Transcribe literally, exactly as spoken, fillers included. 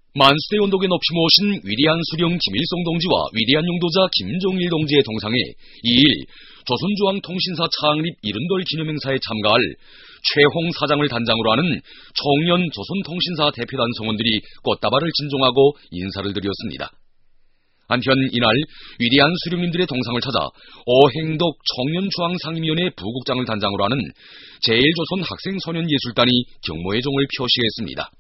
만수대 원독에 넙시 모신 위대한 수령 김일성 동지와 위대한 용도자 김정일 동지의 동상에 이일 조선중앙통신사 창립 일흔돌 기념행사에 참가할 최홍 사장을 단장으로 하는 청년 조선통신사 대표단 성원들이 꽃다발을 진종하고 인사를 드렸습니다. 한편 이날 위대한 수령님들의 동상을 찾아 어행덕 청년중앙상임위원회 부국장을 단장으로 하는 제일조선 학생소년예술단이 경모의 종을 표시했습니다.